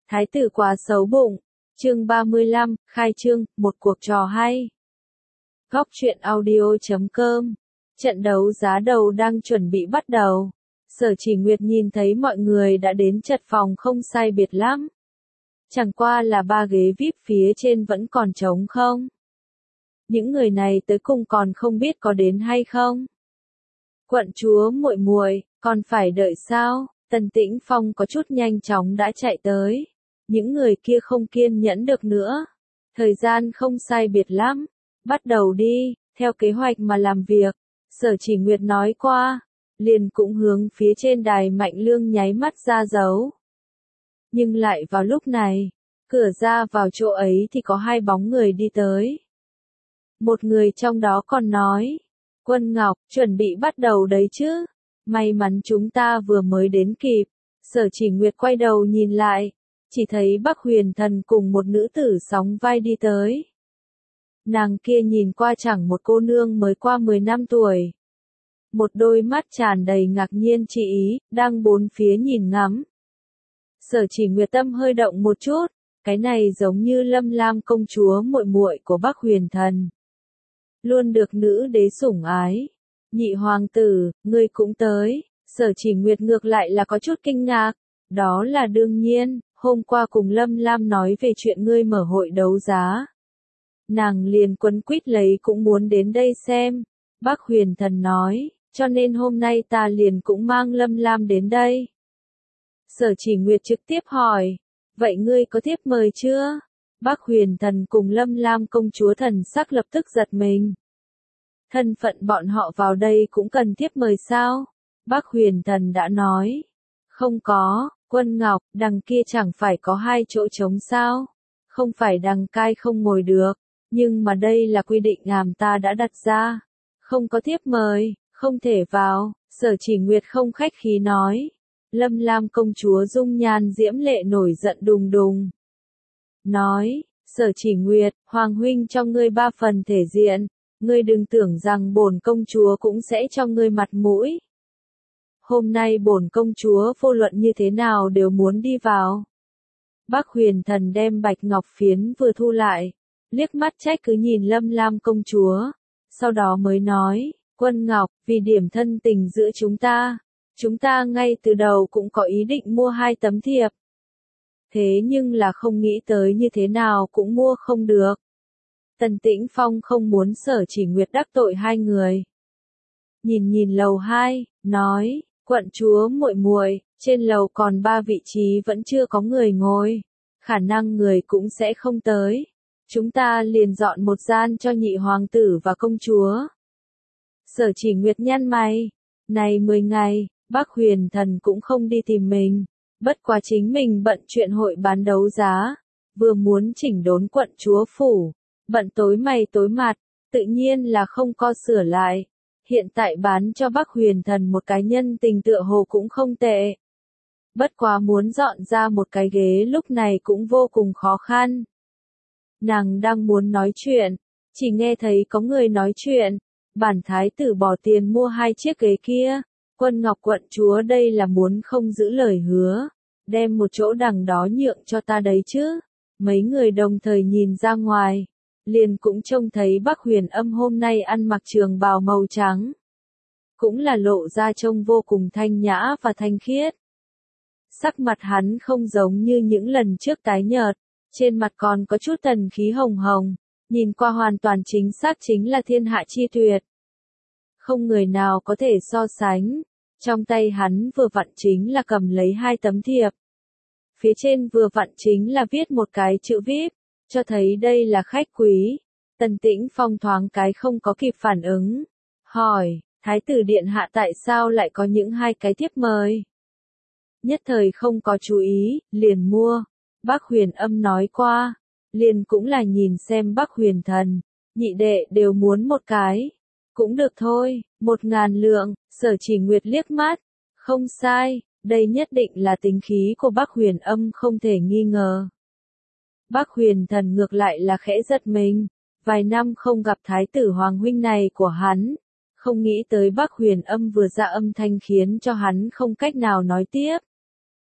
Thái tử quá xấu bụng. Chương 35, khai trương, một cuộc trò hay. Góc truyện audio.com. Trận đấu giá đầu đang chuẩn bị bắt đầu. Sở Chỉ Nguyệt nhìn thấy mọi người đã đến chật phòng không sai biệt lắm. Chẳng qua là 3 ghế VIP phía trên vẫn còn trống không. Những người này tới cùng còn không biết có đến hay không. Quận chúa muội muội, còn phải đợi sao? Tần Tĩnh Phong có chút nhanh chóng đã chạy tới. Những người kia không kiên nhẫn được nữa. Thời gian không sai biệt lắm. Bắt đầu đi, theo kế hoạch mà làm việc. Sở Chỉ Nguyệt nói qua. Liền cũng hướng phía trên đài Mạnh Lương nháy mắt ra dấu. Nhưng lại vào lúc này, cửa ra vào chỗ ấy thì có 2 bóng người đi tới. Một người trong đó còn nói. Quân Ngọc, chuẩn bị bắt đầu đấy chứ. May mắn chúng ta vừa mới đến kịp. Sở Chỉ Nguyệt quay đầu nhìn lại. Chỉ thấy Bắc Huyền Thần cùng một nữ tử sóng vai đi tới. Nàng kia nhìn qua chẳng một cô nương mới qua 10 năm tuổi. Một đôi mắt tràn đầy ngạc nhiên chi ý, đang bốn phía nhìn ngắm. Sở Chỉ Nguyệt tâm hơi động một chút, cái này giống như Lâm Lam công chúa muội muội của Bắc Huyền Thần. Luôn được nữ đế sủng ái. Nhị hoàng tử, ngươi cũng tới. Sở Chỉ Nguyệt ngược lại là có chút kinh ngạc. Đó là đương nhiên, hôm qua cùng Lâm Lam nói về chuyện ngươi mở hội đấu giá. Nàng liền quấn quýt lấy cũng muốn đến đây xem. Bắc Huyền Thần nói, cho nên hôm nay ta liền cũng mang Lâm Lam đến đây. Sở Chỉ Nguyệt trực tiếp hỏi, vậy ngươi có thiếp mời chưa? Bắc Huyền Thần cùng Lâm Lam công chúa thần sắc lập tức giật mình. Thân phận bọn họ vào đây cũng cần thiếp mời sao? Bắc Huyền Thần đã nói, không có. Quân Ngọc, đằng kia chẳng phải có 2 chỗ trống sao? Không phải đằng cai không ngồi được, nhưng mà đây là quy định ta đã đặt ra. Không có thiếp mời, không thể vào. Sở Chỉ Nguyệt không khách khí nói. Lâm Lam công chúa dung nhan diễm lệ nổi giận đùng đùng. Nói, Sở Chỉ Nguyệt, Hoàng huynh cho ngươi 3 phần thể diện, ngươi đừng tưởng rằng bổn công chúa cũng sẽ cho ngươi mặt mũi. Hôm nay bổn công chúa vô luận như thế nào đều muốn đi vào. Bắc Huyền Thần đem bạch ngọc phiến vừa thu lại, liếc mắt trách cứ nhìn Lâm Lam công chúa, sau đó mới nói, Quân Ngọc, vì điểm thân tình giữa chúng ta ngay từ đầu cũng có ý định mua 2 tấm thiệp. Thế nhưng là không nghĩ tới như thế nào cũng mua không được. Tần Tĩnh Phong không muốn Sở Chỉ Nguyệt đắc tội 2 người. Nhìn lầu 2, nói, quận chúa muội muội, trên lầu còn 3 vị trí vẫn chưa có người ngồi, khả năng người cũng sẽ không tới. Chúng ta liền dọn một gian cho nhị hoàng tử và công chúa. Sở Chỉ Nguyệt nhăn mày, này 10 ngày, Bắc Huyền Thần cũng không đi tìm mình, bất quá chính mình bận chuyện hội bán đấu giá, vừa muốn chỉnh đốn quận chúa phủ, bận tối mày tối mặt, tự nhiên là không co sửa lại. Hiện tại bán cho Bắc Huyền Thần một cái nhân tình tựa hồ cũng không tệ. Bất quá muốn dọn ra một cái ghế lúc này cũng vô cùng khó khăn. Nàng đang muốn nói chuyện, chỉ nghe thấy có người nói chuyện, bản thái tử bỏ tiền mua 2 chiếc ghế kia, Quân Ngọc quận chúa đây là muốn không giữ lời hứa, đem một chỗ đằng đó nhượng cho ta đấy chứ. Mấy người đồng thời nhìn ra ngoài. Liền cũng trông thấy Bắc Huyền Âm hôm nay ăn mặc trường bào màu trắng. Cũng là lộ ra trông vô cùng thanh nhã và thanh khiết. Sắc mặt hắn không giống như những lần trước tái nhợt, trên mặt còn có chút tần khí hồng hồng, nhìn qua hoàn toàn chính xác chính là thiên hạ chi tuyệt. Không người nào có thể so sánh, trong tay hắn vừa vặn chính là cầm lấy 2 tấm thiệp. Phía trên vừa vặn chính là viết một cái chữ VIP. Cho thấy đây là khách quý. Tần Tĩnh Phong thoáng cái không có kịp phản ứng. Hỏi, Thái tử điện hạ tại sao lại có những 2 cái thiếp mời? Nhất thời không có chú ý, liền mua. Bắc Huyền Âm nói qua. Liền cũng là nhìn xem Bắc Huyền Thần, nhị đệ đều muốn một cái. Cũng được thôi, 1000 lượng, Sở Chỉ Nguyệt liếc mắt. Không sai, đây nhất định là tính khí của Bắc Huyền Âm không thể nghi ngờ. Bắc Huyền Thần ngược lại là khẽ giật mình, vài năm không gặp thái tử hoàng huynh này của hắn, không nghĩ tới Bắc Huyền Âm vừa ra âm thanh khiến cho hắn không cách nào nói tiếp.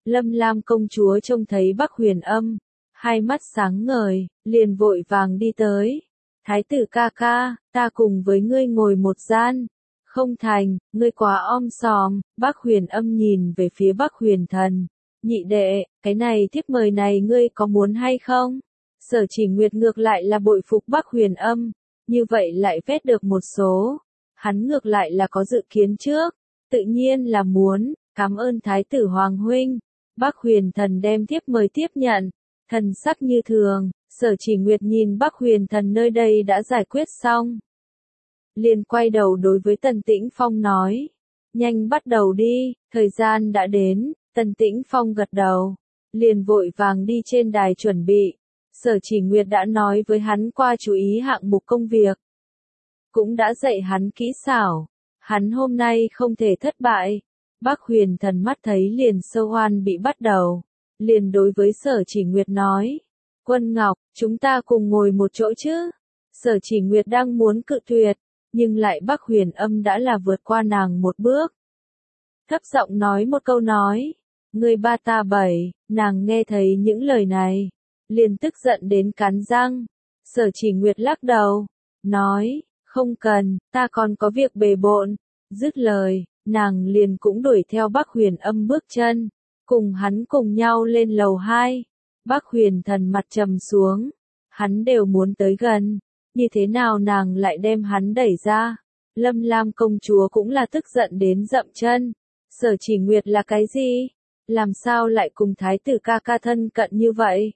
Lâm Lam công chúa trông thấy Bắc Huyền Âm, hai mắt sáng ngời, liền vội vàng đi tới. Thái tử ca ca, ta cùng với ngươi ngồi một gian. Không thành, ngươi quá om sòm. Bắc Huyền Âm nhìn về phía Bắc Huyền Thần. Nhị đệ, cái này thiếp mời này ngươi có muốn hay không? Sở Chỉ Nguyệt ngược lại là bội phục Bắc Huyền Âm, như vậy lại vét được một số. Hắn ngược lại là có dự kiến trước, tự nhiên là muốn, cảm ơn Thái tử Hoàng huynh. Bắc Huyền Thần đem thiếp mời tiếp nhận, thần sắc như thường. Sở Chỉ Nguyệt nhìn Bắc Huyền Thần nơi đây đã giải quyết xong, liền quay đầu đối với Tần Tĩnh Phong nói, nhanh bắt đầu đi, thời gian đã đến. Tần Tĩnh Phong gật đầu, liền vội vàng đi trên đài chuẩn bị. Sở Chỉ Nguyệt đã nói với hắn qua chú ý hạng mục công việc, cũng đã dạy hắn kỹ xảo, hắn hôm nay không thể thất bại. Bắc Huyền Thần mắt thấy liền sơ hoan bị bắt đầu, liền đối với Sở Chỉ Nguyệt nói, Quân Ngọc, chúng ta cùng ngồi một chỗ chứ. Sở Chỉ Nguyệt đang muốn cự tuyệt, nhưng lại Bắc Huyền Âm đã là vượt qua nàng một bước. Thấp giọng nói một câu nói, ngươi ba ta bảy. Nàng nghe thấy những lời này, liền tức giận đến cắn răng. Sở Chỉ Nguyệt lắc đầu, nói, không cần, ta còn có việc bề bộn. Dứt lời, nàng liền cũng đuổi theo Bắc Huyền Âm bước chân, cùng hắn cùng nhau lên lầu 2. Bắc Huyền Thần mặt trầm xuống, hắn đều muốn tới gần, như thế nào nàng lại đem hắn đẩy ra. Lâm Lam công chúa cũng là tức giận đến dậm chân. Sở Chỉ Nguyệt là cái gì? Làm sao lại cùng Thái tử ca ca thân cận như vậy?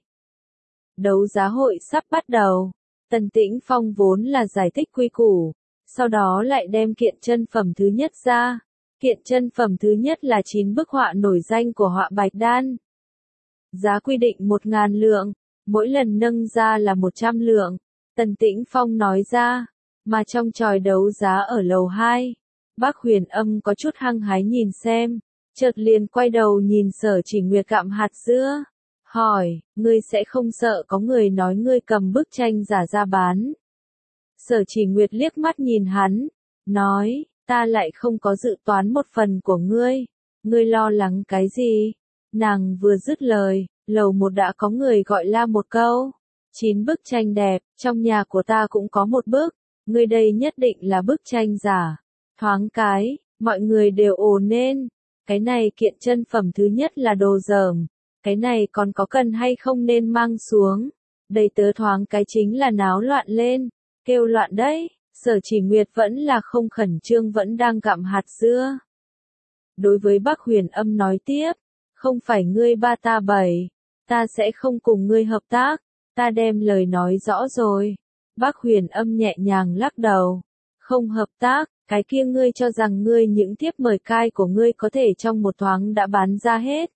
Đấu giá hội sắp bắt đầu. Tần Tĩnh Phong vốn là giải thích quy củ, sau đó lại đem kiện chân phẩm thứ nhất ra. Kiện chân phẩm thứ nhất là 9 bức họa nổi danh của họa Bạch Đan. Giá quy định 1.000 lượng, mỗi lần nâng ra là 100 lượng. Tần Tĩnh Phong nói ra, mà trong tròi đấu giá ở lầu 2, Bắc Huyền Âm có chút hăng hái nhìn xem, chợt liền quay đầu nhìn Sở Chỉ Nguyệt gặm hạt dưa, hỏi, ngươi sẽ không sợ có người nói ngươi cầm bức tranh giả ra bán? Sở Chỉ Nguyệt liếc mắt nhìn hắn, nói, ta lại không có dự toán một phần của ngươi lo lắng cái gì? Nàng vừa dứt lời, lầu 1 đã có người gọi la một câu, 9 bức tranh đẹp, trong nhà của ta cũng có một bức, ngươi đây nhất định là bức tranh giả. Thoáng cái, mọi người đều ồn lên, cái này kiện chân phẩm thứ nhất là đồ dởm, cái này còn có cần hay không nên mang xuống. Đầy tớ thoáng cái chính là náo loạn lên, kêu loạn đấy. Sở Chỉ Nguyệt vẫn là không khẩn trương, vẫn đang gặm hạt dưa. Đối với Bắc Huyền Âm nói tiếp, không phải ngươi ba ta bảy, ta sẽ không cùng ngươi hợp tác, ta đem lời nói rõ rồi. Bắc Huyền Âm nhẹ nhàng lắc đầu, không hợp tác, cái kia ngươi cho rằng ngươi những thiếp mời cai của ngươi có thể trong một thoáng đã bán ra hết.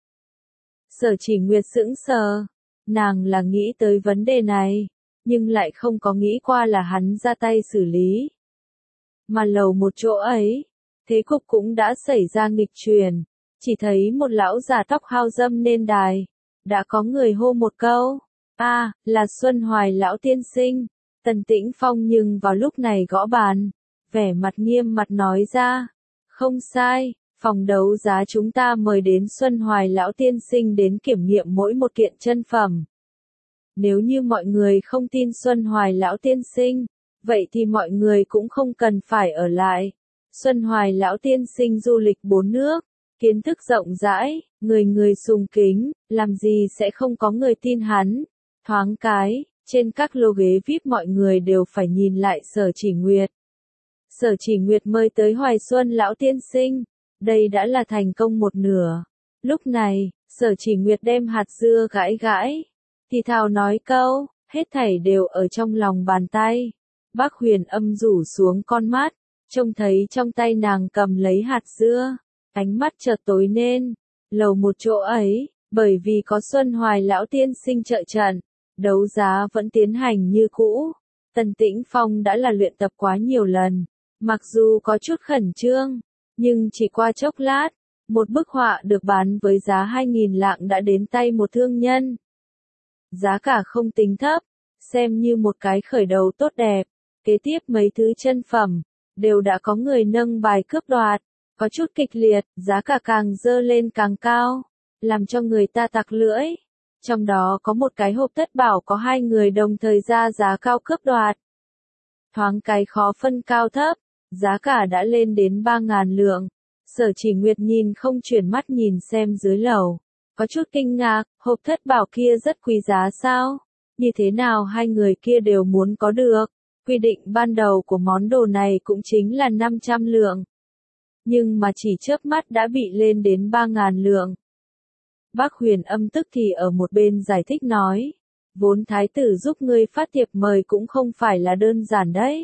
Sở Chỉ Nguyệt sững sờ, nàng là nghĩ tới vấn đề này, nhưng lại không có nghĩ qua là hắn ra tay xử lý. Mà lầu 1 chỗ ấy, thế cục cũng đã xảy ra nghịch chuyển, chỉ thấy một lão già tóc hao râm lên đài, đã có người hô một câu, là Xuân Hoài lão tiên sinh. Tần Tĩnh Phong nhưng vào lúc này gõ bàn, vẻ mặt nghiêm mặt nói ra, không sai, phòng đấu giá chúng ta mời đến Xuân Hoài lão tiên sinh đến kiểm nghiệm mỗi một kiện chân phẩm. Nếu như mọi người không tin Xuân Hoài lão tiên sinh, vậy thì mọi người cũng không cần phải ở lại. Xuân Hoài lão tiên sinh du lịch 4 nước, kiến thức rộng rãi, người người sùng kính, làm gì sẽ không có người tin hắn. Thoáng cái, trên các lô ghế VIP mọi người đều phải nhìn lại Sở Chỉ Nguyệt. Sở Chỉ Nguyệt mời tới Hoài Xuân lão tiên sinh, đây đã là thành công một nửa. Lúc này, Sở Chỉ Nguyệt đem hạt dưa gãi gãi, thì thào nói câu, hết thảy đều ở trong lòng bàn tay. Bắc Huyền Âm rủ xuống con mắt, trông thấy trong tay nàng cầm lấy hạt dưa, ánh mắt chợt tối lên. Lầu 1 chỗ ấy, bởi vì có Xuân Hoài lão tiên sinh trợ trận, đấu giá vẫn tiến hành như cũ. Tần Tĩnh Phong đã là luyện tập quá nhiều lần, mặc dù có chút khẩn trương, nhưng chỉ qua chốc lát, một bức họa được bán với giá 2.000 lạng đã đến tay một thương nhân. Giá cả không tính thấp, xem như một cái khởi đầu tốt đẹp. Kế tiếp mấy thứ chân phẩm, đều đã có người nâng bài cướp đoạt, có chút kịch liệt, giá cả càng dơ lên càng cao. làm cho người ta tặc lưỡi. Trong đó có một cái hộp thất bảo có hai người đồng thời ra giá cao cướp đoạt. Thoáng cái khó phân cao thấp, giá cả đã lên đến 3.000 lượng. Sở Chỉ Nguyệt nhìn không chuyển mắt nhìn xem dưới lầu, có chút kinh ngạc, hộp thất bảo kia rất quý giá sao? Như thế nào hai người kia đều muốn có được? Quy định ban đầu của món đồ này cũng chính là 500 lượng. Nhưng mà chỉ chớp mắt đã bị lên đến 3.000 lượng. Bác Huyền Âm tức thì ở một bên giải thích nói, vốn thái tử giúp ngươi phát thiệp mời cũng không phải là đơn giản đấy.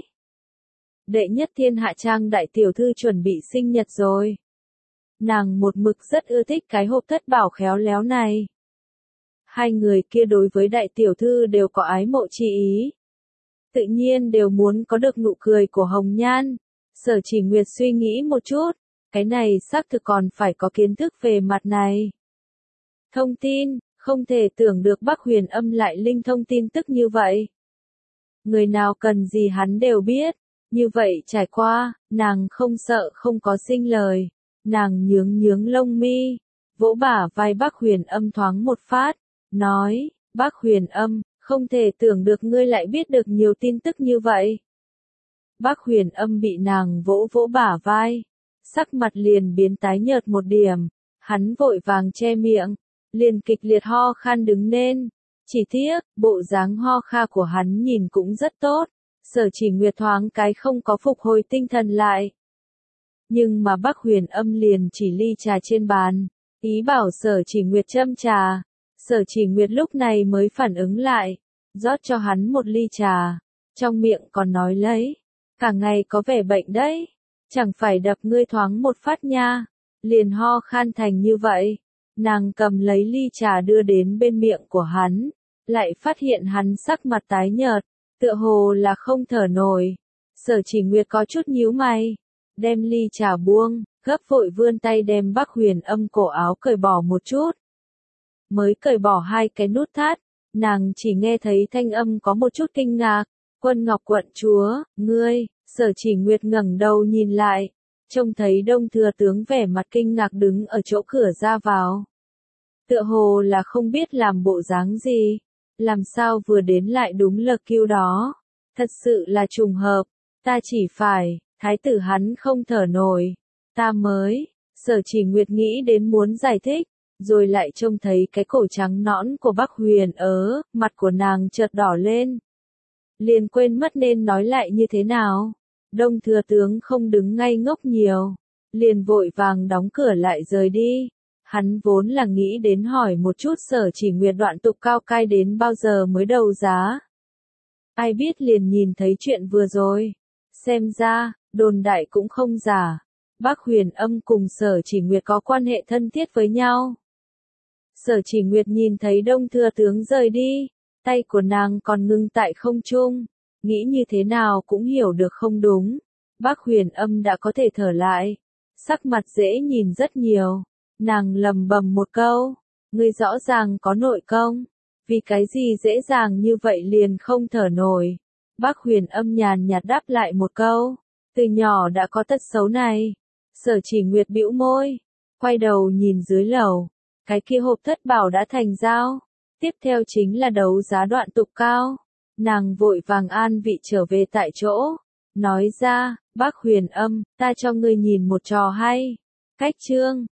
Đệ nhất thiên hạ trang đại tiểu thư chuẩn bị sinh nhật rồi. Nàng một mực rất ưa thích cái hộp thất bảo khéo léo này. Hai người kia đối với đại tiểu thư đều có ái mộ chi ý. Tự nhiên đều muốn có được nụ cười của Hồng Nhan. Sở Chỉ Nguyệt suy nghĩ một chút, cái này xác thực còn phải có kiến thức về mặt này. Thông tin, không thể tưởng được Bác Huyền Âm lại linh thông tin tức như vậy. Người nào cần gì hắn đều biết, như vậy trải qua, nàng không sợ không có sinh lời. Nàng nhướng nhướng lông mi, vỗ bả vai Bác Huyền Âm thoáng một phát, nói, Bác Huyền Âm, không thể tưởng được ngươi lại biết được nhiều tin tức như vậy. Bác Huyền Âm bị nàng vỗ vỗ bả vai, sắc mặt liền biến tái nhợt một điểm, hắn vội vàng che miệng, liền kịch liệt ho khan đứng lên. Chỉ tiếc, bộ dáng ho kha của hắn nhìn cũng rất tốt, Sở Chỉ Nguyệt thoáng cái không có phục hồi tinh thần lại. Nhưng mà Bác Huyền Âm liền chỉ ly trà trên bàn, ý bảo Sở Chỉ Nguyệt châm trà. Sở Chỉ Nguyệt lúc này mới phản ứng lại, rót cho hắn một ly trà, trong miệng còn nói lấy, cả ngày có vẻ bệnh đấy, chẳng phải đập ngươi thoáng một phát nha, liền ho khan thành như vậy. Nàng cầm lấy ly trà đưa đến bên miệng của hắn, lại phát hiện hắn sắc mặt tái nhợt, tựa hồ là không thở nổi. Sở Chỉ Nguyệt có chút nhíu mày, đem ly trà buông, gấp vội vươn tay đem Bác Huyền Âm cổ áo cởi bỏ một chút. Mới cởi bỏ hai cái nút thắt, nàng chỉ nghe thấy thanh âm có một chút kinh ngạc, Quân Ngọc quận chúa, ngươi, Sở Chỉ Nguyệt ngẩng đầu nhìn lại, trông thấy Đông Thừa tướng vẻ mặt kinh ngạc đứng ở chỗ cửa ra vào. Tựa hồ là không biết làm bộ dáng gì, làm sao vừa đến lại đúng lờ kiêu đó, thật sự là trùng hợp, ta chỉ phải, thái tử hắn không thở nổi, ta mới, Sở Chỉ Nguyệt nghĩ đến muốn giải thích, rồi lại trông thấy cái cổ trắng nõn của Bác Huyền mặt của nàng chợt đỏ lên. Liền quên mất nên nói lại như thế nào. Đông Thừa tướng không đứng ngây ngốc nhiều, liền vội vàng đóng cửa lại rời đi. Hắn vốn là nghĩ đến hỏi một chút Sở Chỉ Nguyệt đoạn tục cao cai đến bao giờ mới đầu giá. Ai biết liền nhìn thấy chuyện vừa rồi. Xem ra, đồn đại cũng không giả. Bác Huyền Âm cùng Sở Chỉ Nguyệt có quan hệ thân thiết với nhau. Sở Chỉ Nguyệt nhìn thấy Đông Thừa tướng rời đi, tay của nàng còn ngưng tại không trung, nghĩ như thế nào cũng hiểu được không đúng. Bác Huyền Âm đã có thể thở lại, sắc mặt dễ nhìn rất nhiều. Nàng lầm bầm một câu, ngươi rõ ràng có nội công, vì cái gì dễ dàng như vậy liền không thở nổi. Bác Huyền Âm nhàn nhạt đáp lại một câu, từ nhỏ đã có tật xấu này. Sở Chỉ Nguyệt bĩu môi, quay đầu nhìn dưới lầu, cái kia hộp thất bảo đã thành giao, tiếp theo chính là đấu giá đoạn tục cao. Nàng vội vàng an vị trở về tại chỗ, nói ra, Bác Huyền Âm, ta cho ngươi nhìn một trò hay. Cách chương